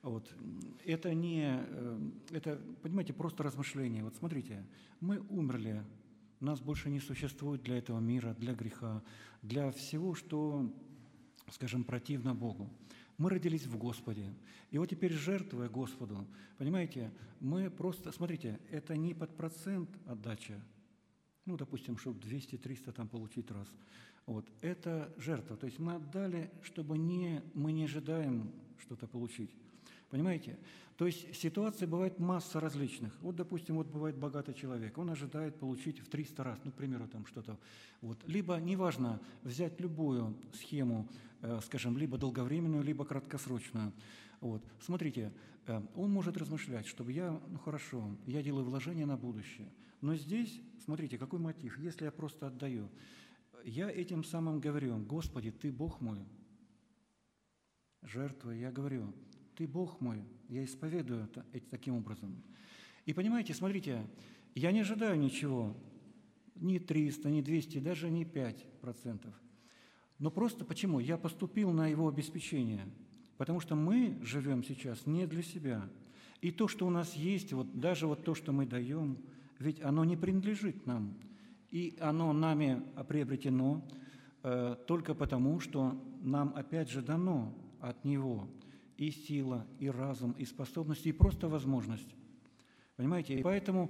Вот. Это не, это, понимаете, просто размышление. Вот смотрите, мы умерли, нас больше не существует для этого мира, для греха, для всего, что, скажем, противно Богу. Мы родились в Господе. И вот теперь, жертвуя Господу, понимаете, мы просто, смотрите, это не под процент отдача, ну, допустим, чтобы 200-300 там получить раз. Вот. Это жертва. То есть мы отдали, чтобы мы не ожидаем что-то получить. Понимаете? То есть ситуаций бывает масса различных. Вот, допустим, вот бывает богатый человек, он ожидает получить в 300 раз, ну, к примеру, там что-то. Вот. Либо, неважно, взять любую схему, скажем, либо долговременную, либо краткосрочную. Вот. Смотрите, он может размышлять, чтобы ну хорошо, я делаю вложения на будущее. Но здесь, смотрите, какой мотив? Если я просто отдаю, я этим самым говорю: Господи, Ты Бог мой, жертвуя, я говорю: Ты Бог мой, я исповедую это таким образом. И понимаете, смотрите, я не ожидаю ничего, ни 300, ни 200, даже не 5%. Но просто почему? Я поступил на Его обеспечение, потому что мы живем сейчас не для себя. И то, что у нас есть, вот даже вот то, что мы даем, ведь оно не принадлежит нам, и оно нами приобретено только потому, что нам опять же дано от Него и сила, и разум, и способность, и просто возможность. Понимаете? И поэтому,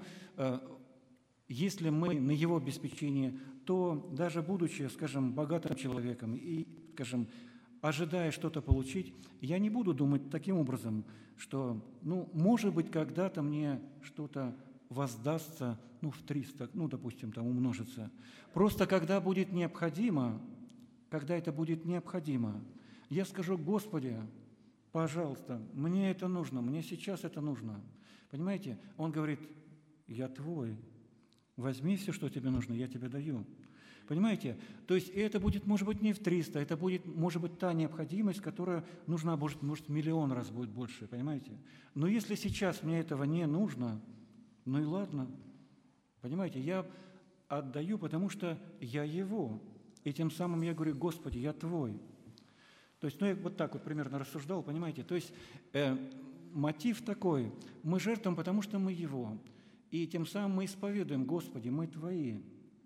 если мы на Его обеспечении, то даже будучи, скажем, богатым человеком и, скажем, ожидая что-то получить, я не буду думать таким образом, что, ну, может быть, когда-то мне что-то воздастся, ну, в 300, ну, допустим, там умножится. Просто когда будет необходимо, когда это будет необходимо, я скажу: Господи, пожалуйста, мне это нужно, мне сейчас это нужно. Понимаете? Он говорит: я Твой, возьми все, что тебе нужно, я тебе даю. Понимаете? То есть это будет, может быть, не в 300, это будет, может быть, та необходимость, которая нужна, может, миллион раз будет больше, понимаете? Но если сейчас мне этого не нужно, ну и ладно, понимаете? Я отдаю, потому что я Его. И тем самым я говорю: Господи, я Твой. То есть, ну, я вот так вот примерно рассуждал, понимаете? То есть мотив такой: мы жертвуем, потому что мы Его. И тем самым мы исповедуем: Господи, мы Твои.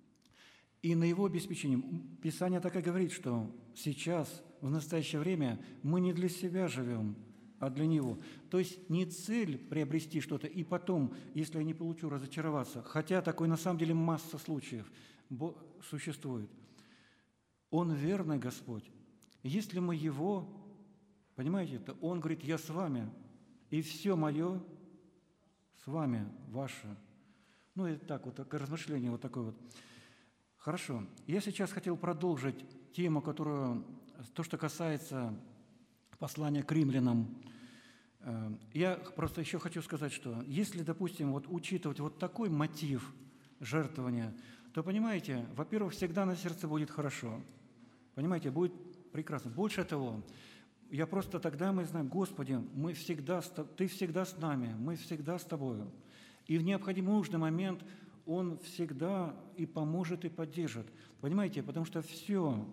И на Его обеспечение. Писание так и говорит, что сейчас, в настоящее время, мы не для себя живем, а для Него. То есть не цель приобрести что-то, и потом, если я не получу, разочароваться. Хотя такой на самом деле масса случаев существует. Он верный Господь. Если мы Его, понимаете, то Он говорит: я с вами, и все мое с вами, ваше. Ну, и так вот, такое размышление вот такое вот. Хорошо. Я сейчас хотел продолжить тему, то, что касается послания к римлянам. Я просто еще хочу сказать, что если, допустим, вот учитывать вот такой мотив жертвования, то, понимаете, во-первых, всегда на сердце будет хорошо. Понимаете, будет прекрасно. Больше того, я просто тогда мы знаем: Господи, Ты всегда с нами, мы всегда с Тобою. И в необходимый нужный момент Он всегда и поможет, и поддержит. Понимаете, потому что все,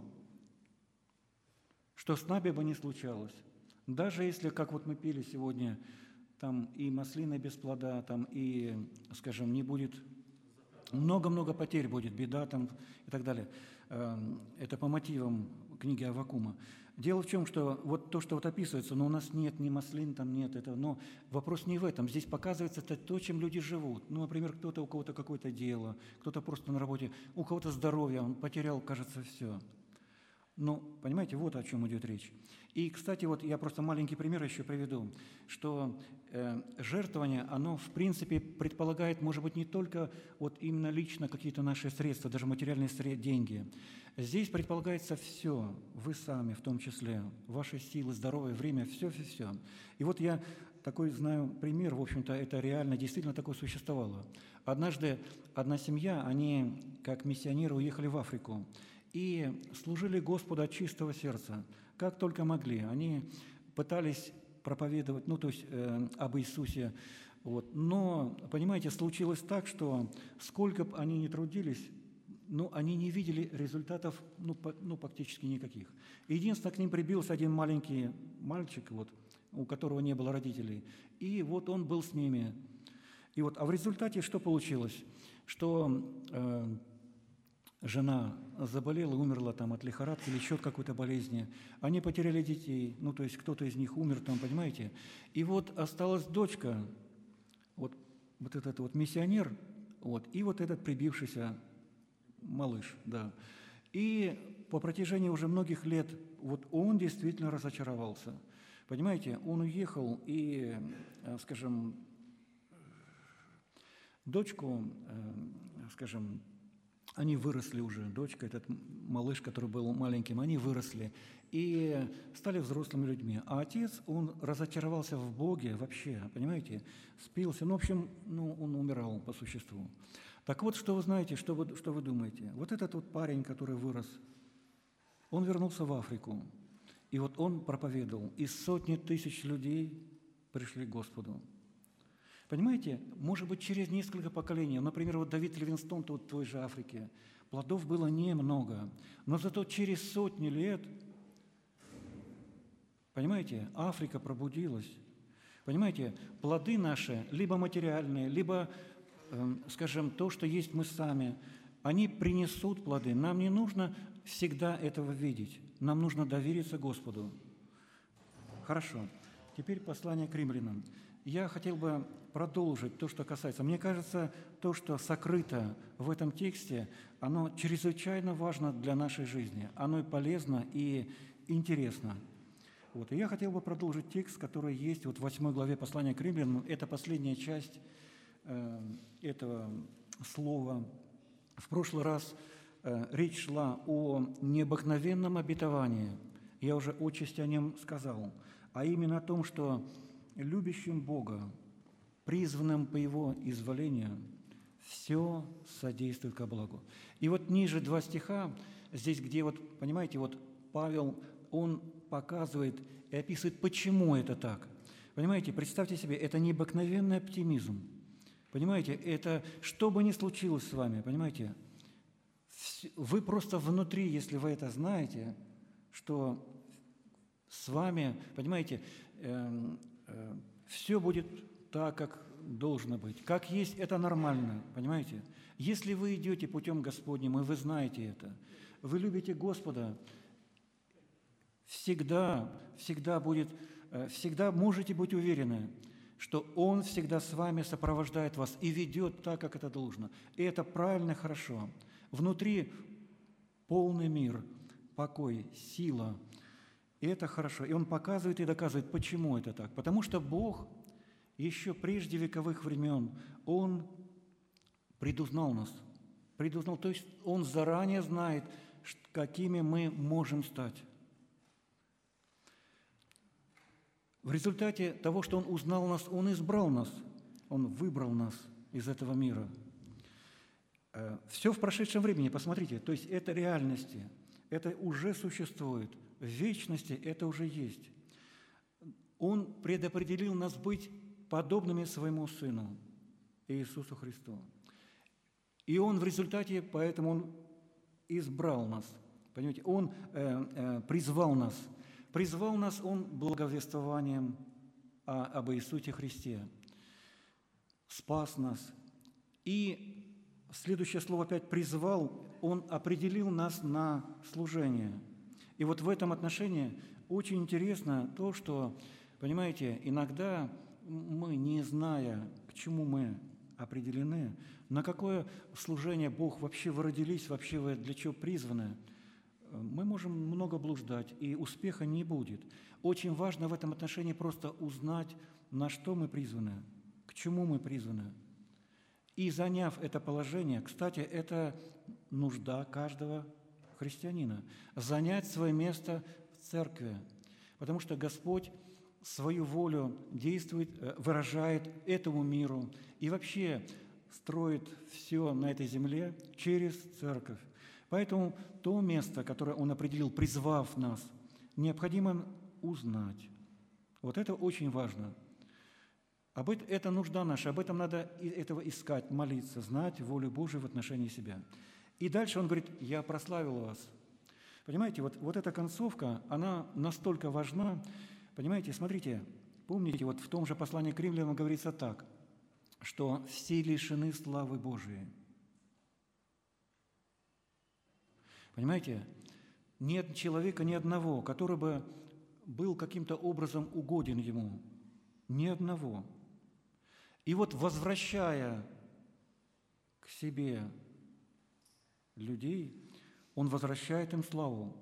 что с нами бы не случалось, даже если, как вот мы пели сегодня, там и маслины без плода, там и, скажем, не будет, много-много потерь будет, беда там и так далее. Это по мотивам книги Аввакума. Дело в чем, что вот то, что вот описывается, но у нас нет ни маслин, там нет этого, но вопрос не в этом. Здесь показывается то, чем люди живут. Ну, например, у кого-то какое-то дело, кто-то просто на работе, у кого-то здоровье, он потерял, кажется, все. Ну, понимаете, вот о чем идет речь. И, кстати, вот я просто маленький пример еще приведу, что жертвование, оно, в принципе, предполагает, может быть, не только вот именно лично какие-то наши средства, даже материальные деньги. Здесь предполагается все, вы сами в том числе, ваши силы, здоровье, время, все-все-все. И вот я такой знаю пример, в общем-то, это реально, действительно такое существовало. Однажды одна семья, они, как миссионеры, уехали в Африку и служили Господу от чистого сердца, как только могли. Они пытались проповедовать, ну, то есть об Иисусе. Вот. Но, понимаете, случилось так, что сколько бы они ни трудились, но они не видели результатов, практически никаких. Единственное, к ним прибился один маленький мальчик, вот, у которого не было родителей. И вот он был с ними. И вот, а в результате что получилось? Что жена заболела, умерла там от лихорадки или еще от какой-то болезни. Они потеряли детей, ну, то есть кто-то из них умер там, понимаете? И вот осталась дочка, вот этот вот миссионер, вот, и вот этот прибившийся малыш, да. И по протяжении уже многих лет вот он действительно разочаровался. Понимаете, он уехал, и, скажем, дочку, скажем, они выросли уже, дочка, этот малыш, который был маленьким, они выросли и стали взрослыми людьми. А отец, он разочаровался в Боге вообще, понимаете, спился, ну, в общем, ну, он умирал по существу. Так вот, что вы знаете, что вы думаете? Вот этот вот парень, который вырос, он вернулся в Африку, и вот он проповедовал, и сотни тысяч людей пришли к Господу. Понимаете, может быть, через несколько поколений, например, вот Давид Ливингстон, тот в той же Африке, плодов было немного, но зато через сотни лет, понимаете, Африка пробудилась. Понимаете, плоды наши, либо материальные, либо, скажем, то, что есть мы сами, они принесут плоды. Нам не нужно всегда этого видеть, нам нужно довериться Господу. Хорошо, теперь послание к римлянам. Я хотел бы продолжить то, что касается. Мне кажется, то, что сокрыто в этом тексте, оно чрезвычайно важно для нашей жизни. Оно и полезно, и интересно. Вот. И я хотел бы продолжить текст, который есть вот в 8 главе послания к римлянам. Это последняя часть этого слова. В прошлый раз речь шла о необыкновенном обетовании. Я уже отчасти о нем сказал. А именно о том, что любящим Бога, призванным по Его изволению, все содействует ко благу. И вот ниже 2 стиха, здесь, где вот, понимаете, вот Павел, он показывает и описывает, почему это так. Понимаете, представьте себе, это необыкновенный оптимизм. Понимаете, это что бы ни случилось с вами, понимаете, вы просто внутри, если вы это знаете, что с вами, понимаете, все будет так, как должно быть. Как есть, это нормально, понимаете? Если вы идете путем Господним, и вы знаете это, вы любите Господа, всегда можете быть уверены, что Он всегда с вами сопровождает вас и ведет так, как это должно. И это правильно и хорошо. Внутри полный мир, покой, сила. И это хорошо. И Он показывает и доказывает, почему это так. Потому что Бог еще прежде вековых времен, Он предузнал нас. То есть Он заранее знает, какими мы можем стать. В результате того, что Он узнал нас, Он избрал нас, Он выбрал нас из этого мира. Все в прошедшем времени, посмотрите, то есть это реальности, это уже существует, в вечности это уже есть. Он предопределил нас быть подобными своему Сыну, Иисусу Христу. И Он в результате, поэтому Он избрал нас, понимаете, Он призвал нас. Призвал нас Он благовествованием об Иисусе Христе, спас нас. И следующее слово опять «призвал», Он определил нас на служение. И вот в этом отношении очень интересно то, что, понимаете, иногда мы, не зная, к чему мы определены, на какое служение Бог вообще вы родились, вообще вы для чего призваны, мы можем много блуждать, и успеха не будет. Очень важно в этом отношении просто узнать, на что мы призваны, к чему мы призваны. И заняв это положение, кстати, это нужда каждого христианина, занять свое место в церкви, потому что Господь свою волю действует, выражает этому миру и вообще строит все на этой земле через церковь. Поэтому то место, которое Он определил, призвав нас, необходимо узнать. Вот это очень важно. Это нужда наша, об этом надо этого искать, молиться, знать волю Божию в отношении себя. И дальше Он говорит: «Я прославил вас». Понимаете, вот эта концовка, она настолько важна. Понимаете, смотрите, Помните, вот в том же послании к римлянам говорится так, что все лишены славы Божией. Понимаете? Нет человека ни одного, который бы был каким-то образом угоден ему. Ни одного. И вот возвращая к себе людей, Он возвращает им славу.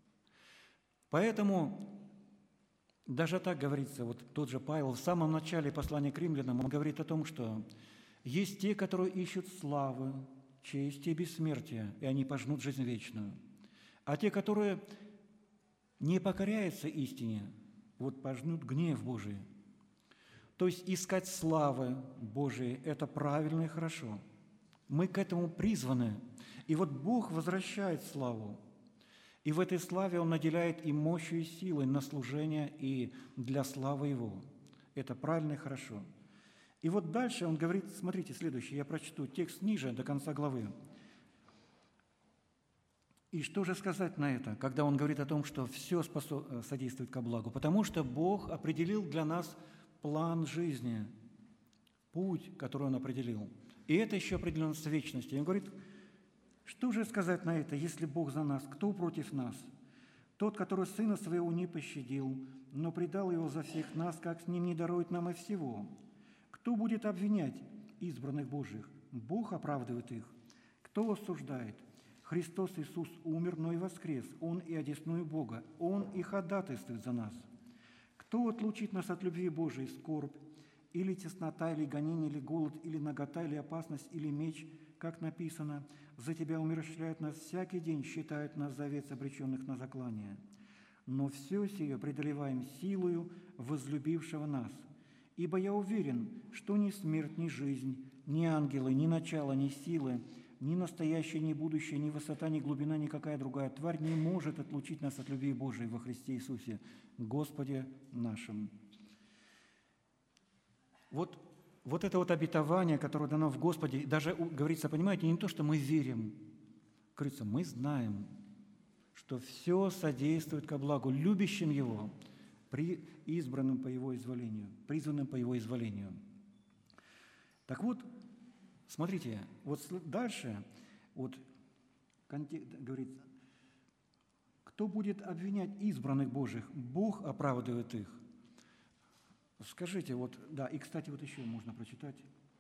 Поэтому даже так говорится, вот тот же Павел в самом начале послания к римлянам, он говорит о том, что есть те, которые ищут славы, чести и бессмертия, и они пожнут жизнь вечную. А те, которые не покоряются истине, вот пожнут гнев Божий. То есть искать славы Божией – это правильно и хорошо. Мы к этому призваны. И вот Бог возвращает славу. И в этой славе Он наделяет и мощью, и силой на служение и для славы Его. Это правильно и хорошо. И вот дальше Он говорит, смотрите, следующее, я прочту текст ниже, до конца главы. И что же сказать на это, когда Он говорит о том, что все содействует ко благу? Потому что Бог определил для нас план жизни, путь, который Он определил. И это еще определено с вечности. И Он говорит, что же сказать на это, если Бог за нас, кто против нас? Тот, который Сына Своего не пощадил, но предал Его за всех нас, как с Ним не дарует нам и всего? Кто будет обвинять избранных Божьих? Бог оправдывает их. Кто осуждает? Христос Иисус умер, но и воскрес. Он и одесную Бога. Он и ходатайствует за нас. Кто отлучит нас от любви Божией? Скорбь, или теснота, или гонение, или голод, или нагота, или опасность, или меч, как написано, «За Тебя умерщвляют нас всякий день, считают нас за овец, обреченных на заклание». Но все сие преодолеваем силою возлюбившего нас. Ибо я уверен, что ни смерть, ни жизнь, ни ангелы, ни начало, ни силы, ни настоящее, ни будущее, ни высота, ни глубина, никакая другая тварь не может отлучить нас от любви Божией во Христе Иисусе, Господе нашим. Вот это вот обетование, которое дано в Господе, даже говорится, понимаете, не то, что мы верим, говорится, мы знаем, что все содействует ко благу, любящим Его, избранным по Его изволению, призванным по Его изволению. Так вот, смотрите, вот дальше, вот говорится, кто будет обвинять избранных Божьих? Бог оправдывает их. Скажите, вот, да, и, кстати, вот еще можно прочитать.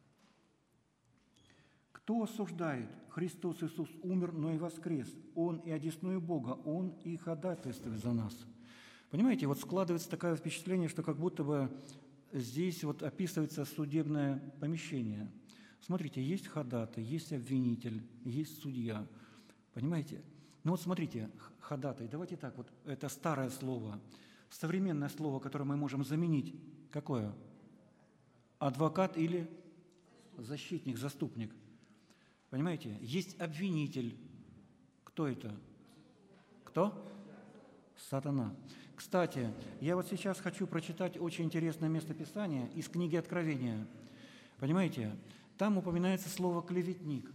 Кто осуждает? Христос Иисус умер, но и воскрес. Он и одесную Бога, Он и ходатайствует за нас. Понимаете, вот складывается такое впечатление, что как будто бы здесь вот описывается судебное помещение. Смотрите, есть ходатай, есть обвинитель, есть судья. Понимаете? Ну вот смотрите, ходатай, давайте так, вот это старое слово, современное слово, которое мы можем заменить, какое? Адвокат или защитник, заступник. Понимаете? Есть обвинитель. Кто это? Кто? Сатана. Кстати, я вот сейчас хочу прочитать очень интересное местописание из книги Откровения. Понимаете? Там упоминается слово «клеветник».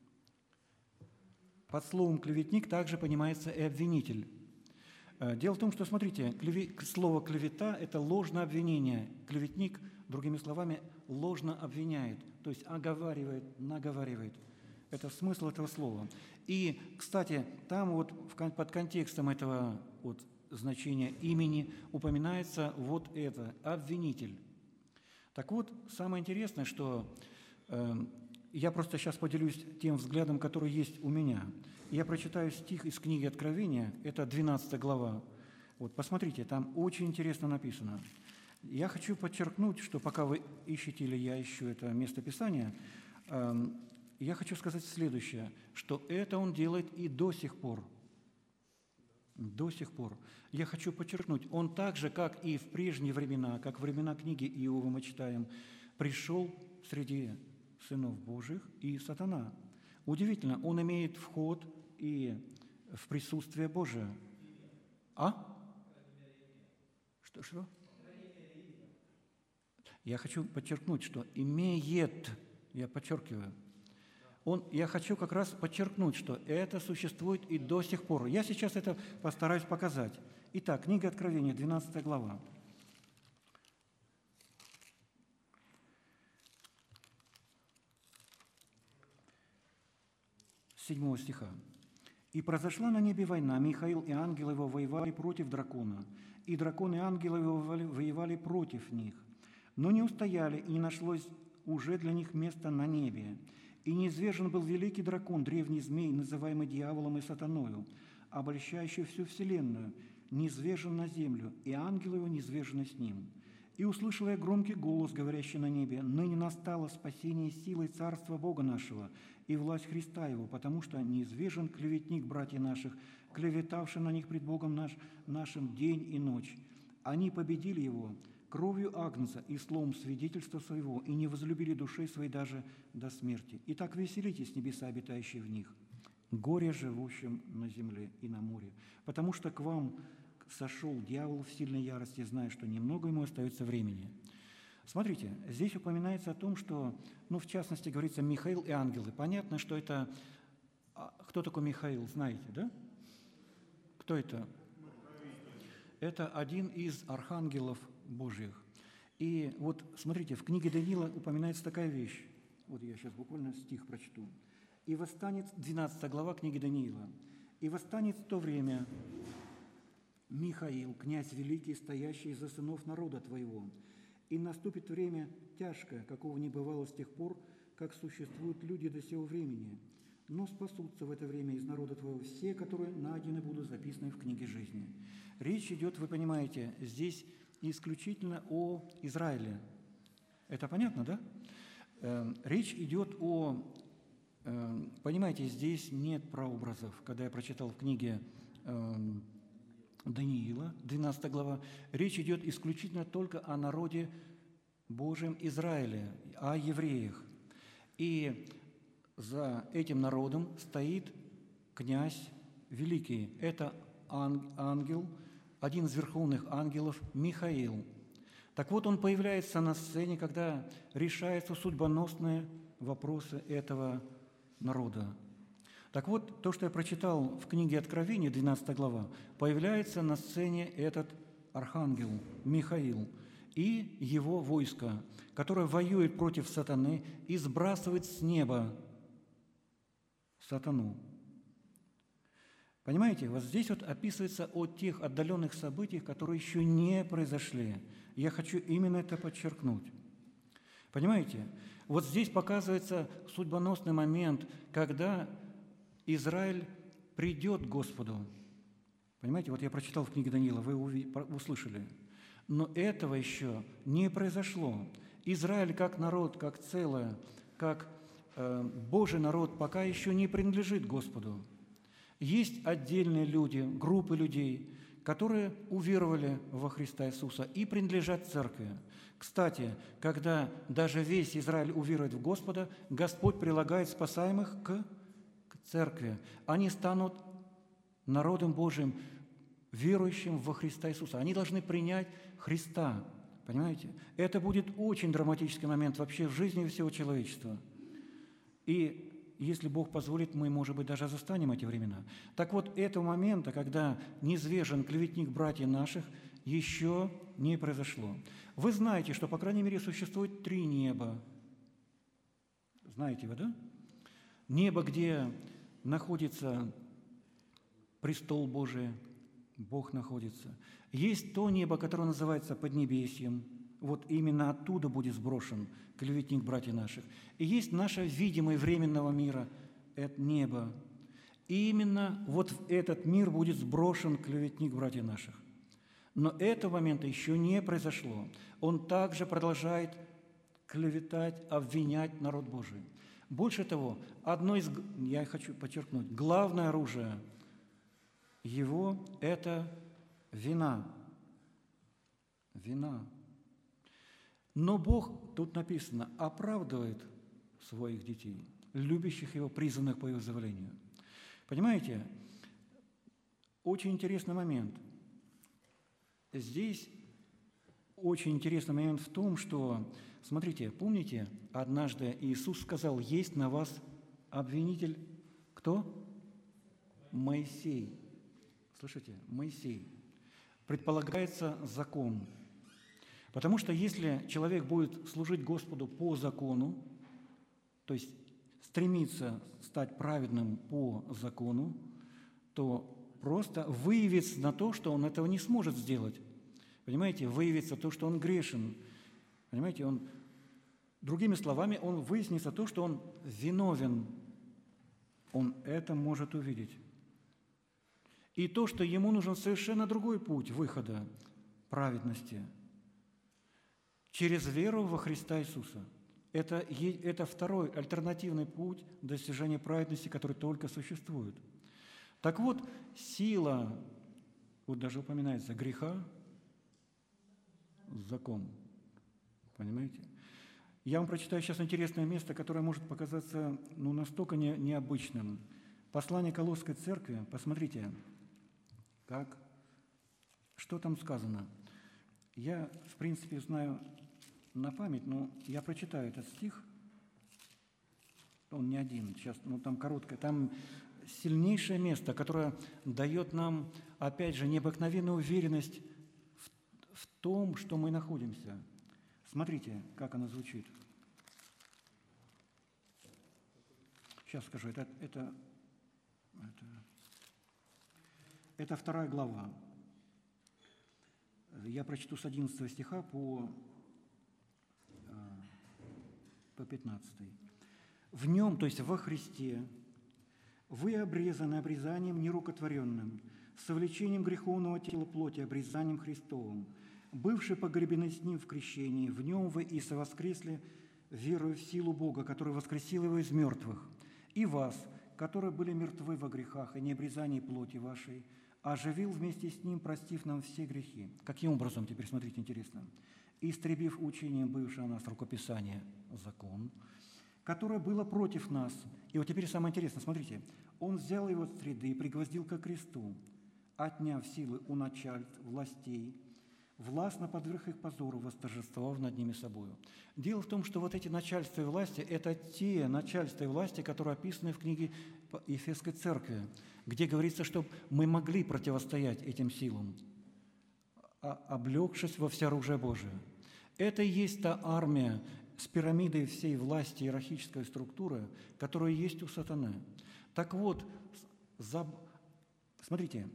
Под словом «клеветник» также понимается и обвинитель. Дело в том, что, смотрите, слово «клевета» – это ложное обвинение. Клеветник, другими словами, ложно обвиняет, то есть оговаривает, наговаривает. Это смысл этого слова. И, кстати, там вот под контекстом этого вот значения имени упоминается вот это – обвинитель. Так вот, самое интересное, что я просто сейчас поделюсь тем взглядом, который есть у меня. Я прочитаю стих из книги Откровения, это 12 глава. Вот, посмотрите, там очень интересно написано. Я хочу подчеркнуть, что пока вы ищете или я ищу это местописание, я хочу сказать следующее, что это он делает и до сих пор. До сих пор. Я хочу подчеркнуть, он так же, как и в прежние времена, как времена книги Иова мы читаем, пришел среди сынов Божьих и сатана. Удивительно, он имеет вход и в присутствие Божие. А? Что? Я хочу подчеркнуть, что имеет, я подчеркиваю, я хочу как раз подчеркнуть, что это существует и до сих пор. Я сейчас это постараюсь показать. Итак, книга Откровения, 12 глава. с 7 стиха. «И произошла на небе война, Михаил и ангелы его воевали против дракона, и дракон и ангелы его воевали против них. Но не устояли, и не нашлось уже для них места на небе. И низвержен был великий дракон, древний змей, называемый дьяволом и сатаною, обольщающий всю вселенную, низвержен на землю, и ангелы его низвержены с ним. И услышал я громкий голос, говорящий на небе: ныне настало спасение силой царства Бога нашего и власть Христа Его, потому что низвержен клеветник братьев наших, клеветавший на них пред Богом нашим день и ночь. Они победили его кровью Агнца и словом свидетельства своего, и не возлюбили души своей даже до смерти. Итак, веселитесь, небеса, обитающие в них, горе живущим на земле и на море, потому что к вам сошел дьявол в сильной ярости, зная, что немного ему остается времени». Смотрите, здесь упоминается о том, что, в частности, говорится Михаил и ангелы. Понятно, что это... Кто такой Михаил, знаете, да? Кто это? Это один из архангелов Божьих. И вот, смотрите, в книге Даниила упоминается такая вещь. Вот я сейчас буквально стих прочту. «И восстанет», 12 глава книги Даниила, «и восстанет в то время Михаил, князь великий, стоящий за сынов народа твоего, и наступит время тяжкое, какого не бывало с тех пор, как существуют люди до сего времени. Но спасутся в это время из народа твоего все, которые найдены будут записаны в книге жизни». Речь идет, вы понимаете, здесь исключительно о Израиле. Это понятно, да? Речь идет о... Понимаете, здесь нет прообразов. Когда я прочитал в книге Даниила, 12 глава, речь идет исключительно только о народе Божьем Израиле, о евреях. И за этим народом стоит князь великий. Это ангел, один из верховных ангелов, Михаил. Так вот, он появляется на сцене, когда решаются судьбоносные вопросы этого народа. Так вот, то, что я прочитал в книге Откровения, 12 глава, появляется на сцене этот архангел Михаил и его войско, которое воюет против сатаны и сбрасывает с неба сатану. Понимаете, вот здесь вот описывается о тех отдаленных событиях, которые еще не произошли. Я хочу именно это подчеркнуть. Понимаете, вот здесь показывается судьбоносный момент, когда Израиль придет к Господу. Понимаете, вот я прочитал в книге Даниила, вы услышали. Но этого еще не произошло. Израиль как народ, как целое, как Божий народ пока еще не принадлежит Господу. Есть отдельные люди, группы людей, которые уверовали во Христа Иисуса и принадлежат церкви. Кстати, когда даже весь Израиль уверует в Господа, Господь прилагает спасаемых к церкви. Они станут народом Божьим, верующим во Христа Иисуса. Они должны принять Христа. Понимаете? Это будет очень драматический момент вообще в жизни всего человечества. И если Бог позволит, мы, может быть, даже застанем эти времена. Так вот, этого момента, когда низвержен клеветник братьев наших, еще не произошло. Вы знаете, что, по крайней мере, существует 3 неба. Знаете вы, да? Небо, где находится престол Божий, Бог находится. Есть то небо, которое называется Поднебесьем. Вот именно оттуда будет сброшен клеветник братьев наших. И есть наше видимое временного мира, это небо. И именно вот в этот мир будет сброшен клеветник братьев наших. Но этого момента еще не произошло. Он также продолжает клеветать, обвинять народ Божий. Больше того, я хочу подчеркнуть, главное оружие его – это вина. Вина. Но Бог, тут написано, оправдывает своих детей, любящих Его, призванных по Его заволению. Понимаете, очень интересный момент. Здесь очень интересный момент в том, что, смотрите, помните, однажды Иисус сказал: «Есть на вас обвинитель». Кто? Моисей. Слышите? Моисей. Предполагается закон. Потому что если человек будет служить Господу по закону, то есть стремится стать праведным по закону, то просто выявится на то, что он этого не сможет сделать. Понимаете, выявится то, что он грешен. Понимаете, другими словами, он выяснится то, что он виновен. Он это может увидеть. И то, что ему нужен совершенно другой путь выхода праведности через веру во Христа Иисуса. Это второй альтернативный путь достижения праведности, который только существует. Так вот, сила, вот даже упоминается, греха – закон. Понимаете? Я вам прочитаю сейчас интересное место, которое может показаться настолько необычным. Послание Колосской церкви, посмотрите, что там сказано. Я, в принципе, знаю на память, но я прочитаю этот стих. Он не один, сейчас, там короткое. Там сильнейшее место, которое дает нам, опять же, необыкновенную уверенность в том, что мы находимся. Смотрите, как оно звучит. Сейчас скажу, это 2 глава. Я прочту с 11 стиха по 15. В нем, то есть во Христе, вы обрезаны обрезанием нерукотворенным, совлечением греховного тела плоти, обрезанием Христовым, бывшие погребены с Ним в крещении, в Нем вы и совоскресли, веруя в силу Бога, который воскресил Его из мертвых, и вас, которые были мертвы во грехах и необрезании плоти вашей, оживил вместе с Ним, простив нам все грехи. Каким образом, теперь смотрите, интересно. Истребив учением бывшего нас рукописание, закон, которое было против нас. И вот теперь самое интересное, смотрите. Он взял его от среды и пригвоздил ко кресту, отняв силы у начальств, властей, властно подверг их позору, восторжествовав над ними собою. Дело в том, что вот эти начальства и власти – это те начальства и власти, которые описаны в книге Ефесской церкви, где говорится, что мы могли противостоять этим силам, облегшись во всеоружие Божие. Это и есть та армия с пирамидой всей власти иерархической структуры, которая есть у сатаны. Так вот, смотрите,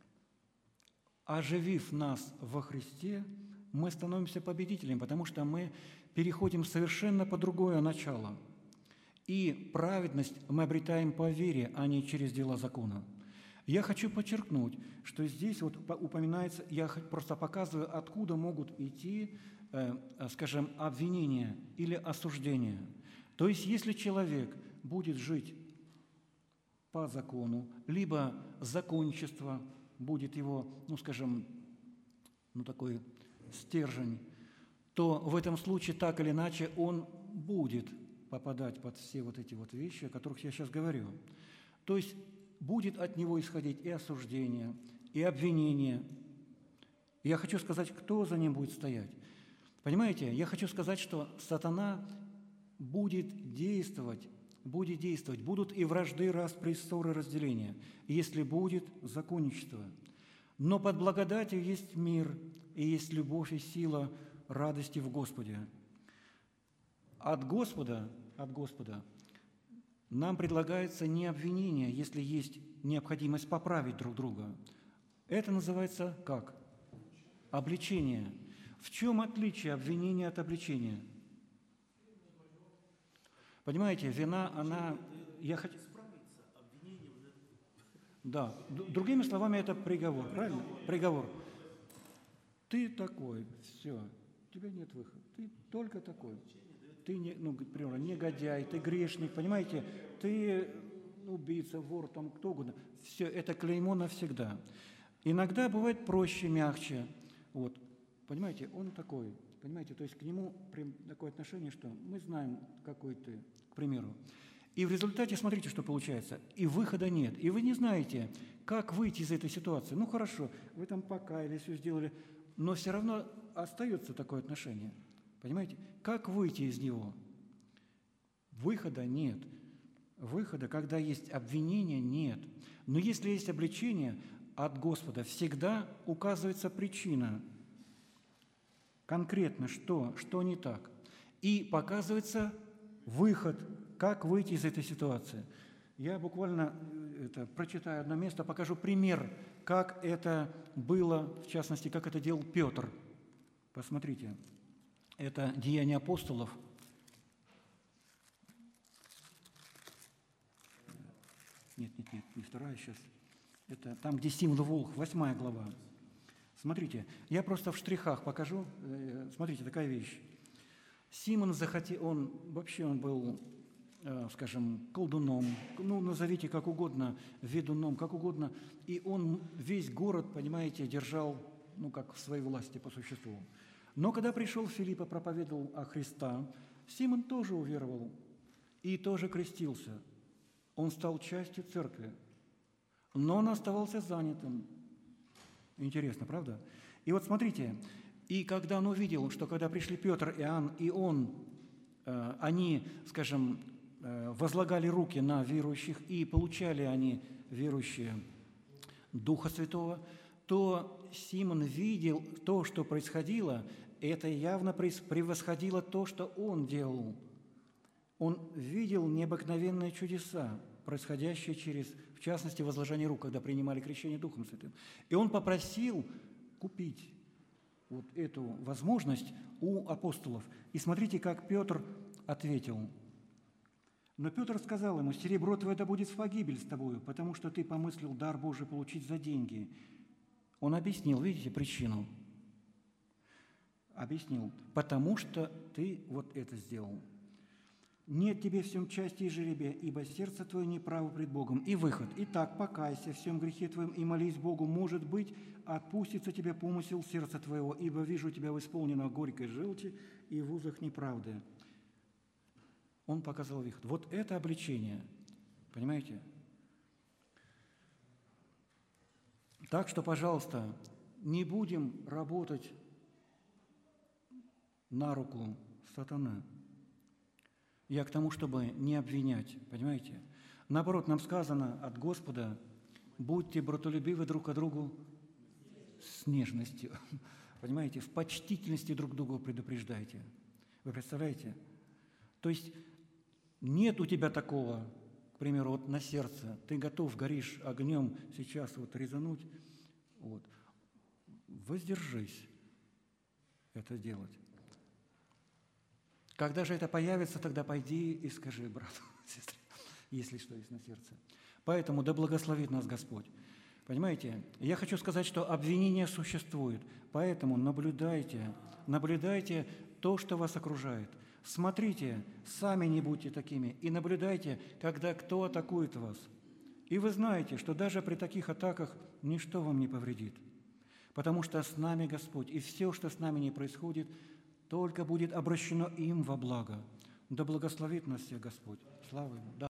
оживив нас во Христе, мы становимся победителями, потому что мы переходим совершенно по другое начало. И праведность мы обретаем по вере, а не через дела закона. Я хочу подчеркнуть, что здесь вот упоминается, я просто показываю, откуда могут идти, скажем, обвинения или осуждения. То есть, если человек будет жить по закону, либо законничество будет его, скажем, такой стержень, то в этом случае так или иначе он будет попадать под все вот эти вот вещи, о которых я сейчас говорю. То есть будет от него исходить и осуждение, и обвинение. Я хочу сказать, кто за ним будет стоять. Понимаете, я хочу сказать, что сатана будет действовать, будут и вражды, распри, ссоры, разделения, если будет законничество. Но под благодатью есть мир, и есть любовь и сила радости в Господе. От Господа нам предлагается не обвинение, если есть необходимость поправить друг друга. Это называется как? Обличение. В чем отличие обвинения от обличения? Понимаете, вина, она... Да, другими словами, это приговор, правильно? Приговор. Ты такой, все, у тебя нет выхода, ты только такой. Ты, например, негодяй, ты грешник, понимаете, ты убийца, вор, там кто угодно. Все, это клеймо навсегда. Иногда бывает проще, мягче. Вот, понимаете, он такой, понимаете, то есть к нему такое отношение, что мы знаем, какой ты, к примеру. И в результате, смотрите, что получается, и выхода нет, и вы не знаете, как выйти из этой ситуации. Ну, хорошо, вы там покаялись, все сделали, но все равно остается такое отношение. Понимаете? Как выйти из него? Выхода нет. Выхода, когда есть обвинение, нет. Но если есть обличение от Господа, всегда указывается причина. Конкретно что не так. И показывается выход, как выйти из этой ситуации. Я буквально прочитаю одно место, покажу пример, как это было, в частности, как это делал Петр. Посмотрите, это «Деяния апостолов». Нет, не вторая сейчас. Это там, где Симон Волх, 8 глава. Смотрите, я просто в штрихах покажу. Смотрите, такая вещь. Симон захотел, он был, скажем, колдуном, назовите как угодно, ведуном, как угодно, и он весь город, понимаете, держал, как в своей власти по существу. Но когда пришел Филипп и проповедовал о Христа, Симон тоже уверовал и тоже крестился. Он стал частью церкви, но он оставался занятым. Интересно, правда? И вот смотрите, и когда он увидел, что когда пришли Петр, Иоанн и он, они, скажем, возлагали руки на верующих, и получали они, верующие, Духа Святого, то Симон видел то, что происходило, это явно превосходило то, что он делал. Он видел необыкновенные чудеса, происходящие через, в частности, возложение рук, когда принимали крещение Духом Святым. И он попросил купить вот эту возможность у апостолов. И смотрите, как Петр ответил. Но Петр сказал ему: «Серебро твое да будет в погибель с тобою, потому что ты помыслил дар Божий получить за деньги». Он объяснил, видите, причину. Объяснил: «Потому что ты вот это сделал. Нет тебе в всем части и жеребия, ибо сердце твое неправо пред Богом». И выход. «Итак, покайся в всем грехе твоем и молись Богу, может быть, отпустится тебе помысел сердца твоего, ибо вижу тебя в исполненного горькой желчи и в узах неправды». Он показал выход. Вот это обличение, понимаете? Так что, пожалуйста, не будем работать на руку сатаны. Я к тому, чтобы не обвинять, понимаете? Наоборот, нам сказано от Господа: будьте братолюбивы друг к другу с нежностью. Понимаете? В почтительности друг другу предупреждайте. Вы представляете? То есть нет у тебя такого, к примеру, вот на сердце, ты готов, горишь огнем сейчас вот резануть, вот. Воздержись это делать. Когда же это появится, тогда пойди и скажи брату, сестре, если что есть на сердце. Поэтому да благословит нас Господь. Понимаете? Я хочу сказать, что обвинение существует, поэтому наблюдайте то, что вас окружает. Смотрите, сами не будьте такими, и наблюдайте, когда кто атакует вас. И вы знаете, что даже при таких атаках ничто вам не повредит, потому что с нами Господь, и все, что с нами не происходит, только будет обращено им во благо. Да благословит нас всех Господь. Слава Ему.